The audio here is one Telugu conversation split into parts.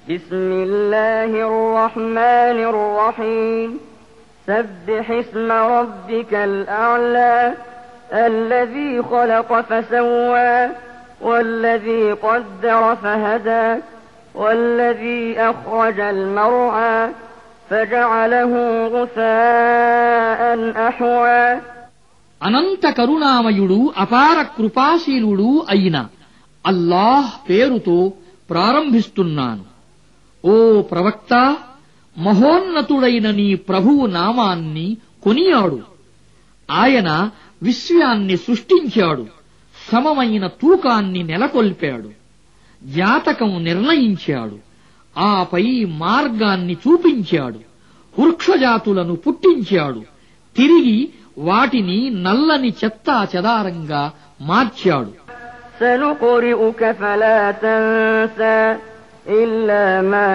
بسم الله الرحمن الرحيم سبح اسم ربك الأعلى الذي خلق فسوى والذي قدر فهدى والذي أخرج المرعى فجعله غثاء أحوى అనంత కరుణామయుడు అపార కృపాశీలుడు అయిన అల్లాహ్ పేరుతో ప్రారంభిస్తున్నాను. ఓ ప్రవక్త, మహోన్నతుడైన నీ ప్రభువు నామాన్ని కొనియాడు. ఆయన విశ్వాన్ని సృష్టించాడు, సమమైన తూకాన్ని నెలకొల్పాడు, జాతకం నిర్ణయించాడు, ఆపై మార్గాన్ని చూపించాడు, వృక్షజాతులను పుట్టించాడు, తిరిగి వాటిని నల్లని చెత్తా చెదారంగా మార్చాడు. سنقرئك فلا تنسى إلا ما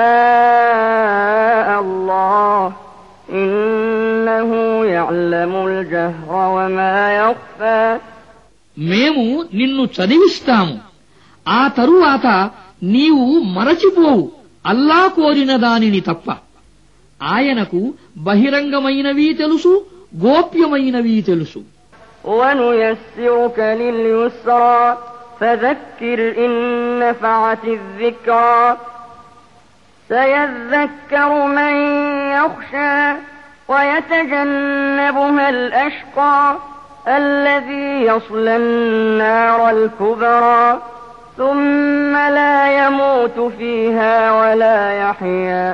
شاء الله إنه يعلم الجهر وما يخفى మేము నిన్ను చదివిస్తాము, ఆ తరువాత నీవు మరచిపోవు అల్లా కోరిన దానిని తప్ప. ఆయనకు బహిరంగమైనవి తెలుసు, గోప్యమైనవి తెలుసు. وَنُيَسِّرُكَ لِلْيُسْرَى فَذَكِّرْ إِن نَّفَعَتِ الذِّكْرَى سَيَذَّكَّرُ مَن يَخْشَىٰ وَيَتَجَنَّبُهَا الْأَشْقَى الَّذِي يَصْلَى النَّارَ الْكُبْرَى ثُمَّ لَا يَمُوتُ فِيهَا وَلَا يَحْيَىٰ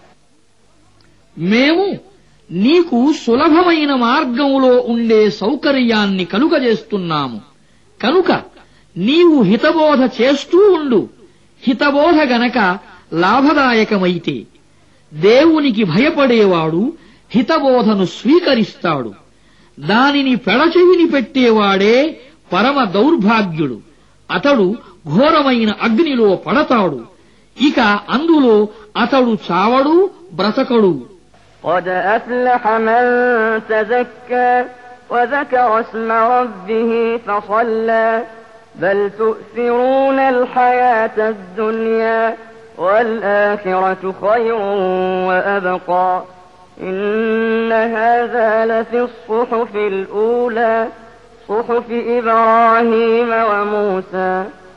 మేము నీకు సులభమైన మార్గంలో ఉండే సౌకర్యాన్ని కలుగజేస్తున్నాము. కనుక నీవు హితబోధ చేస్తూ ఉండు. హితబోధ గనక లాభదాయకమైతే దేవునికి భయపడేవాడు హితబోధను స్వీకరిస్తాడు. దానిని పెడచెవిని పెట్టేవాడే పరమ దౌర్భాగ్యుడు. అతడు ఘోరమైన అగ్నిలో పడతాడు. ఇక అందులో అతడు చావడు, బ్రతకడు. قد أفلح من تزكى وذكر اسم ربه فصلى بل تؤثرون الحياة الدنيا والآخرة خير وأبقى إن هذا لفي الصحف الأولى صحف إبراهيم وموسى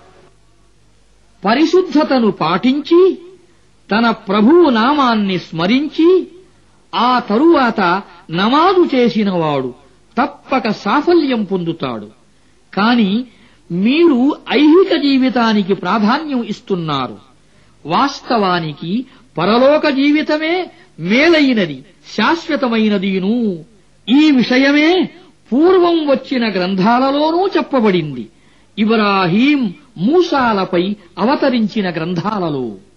పరిశుద్ధతను పాటించి తన ప్రభువు నామాన్ని స్మరించి ఆ తరువాత నమాజు చేసినవాడు తప్పక సాఫల్యం పొందుతాడు. కాని మీరు ఐహిక జీవితానికి ప్రాధాన్యం ఇస్తున్నారు. వాస్తవానికి పరలోక జీవితమే మేలైనది, శాశ్వతమైనదిను. ఈ విషయమే పూర్వం వచ్చిన గ్రంథాలలోనూ చెప్పబడింది, ఇబ్రాహీం, మూసాలపై అవతరించిన గ్రంథాలలో.